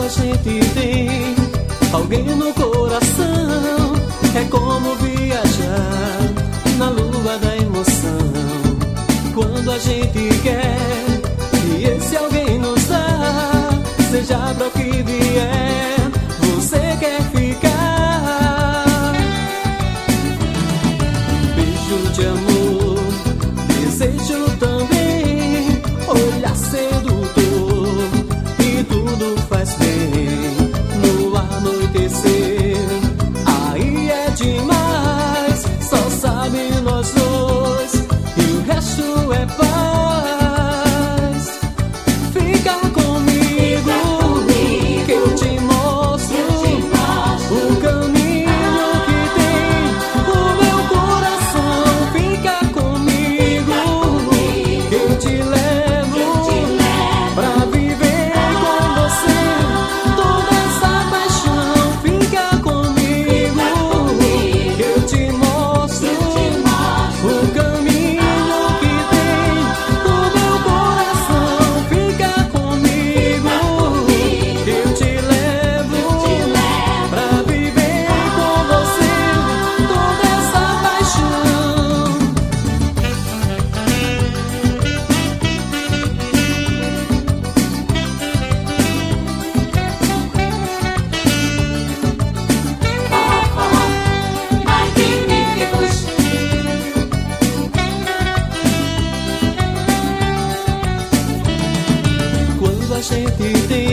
a gente tem alguém no coração, é como viajar na lua da emoção. Quando a gente quer e esse alguém nos dá, seja pra o que vier, você quer ficar. Beijo de amor, desejo também, olhar sedutor e tudo faz bem. No anoitecer, aí é demais, só sabe nós dois e o resto é paz. Fica comigo, que eu te mostro o caminho que tem o meu coração. Fica comigo, que eu te levo pra viver com você toda essa paixão. Fica comigo, que eu te mostro o caminho que tem o meu coração. Fica comigo, que eu te levo pra viver com você toda essa paixão. Quando a gente tem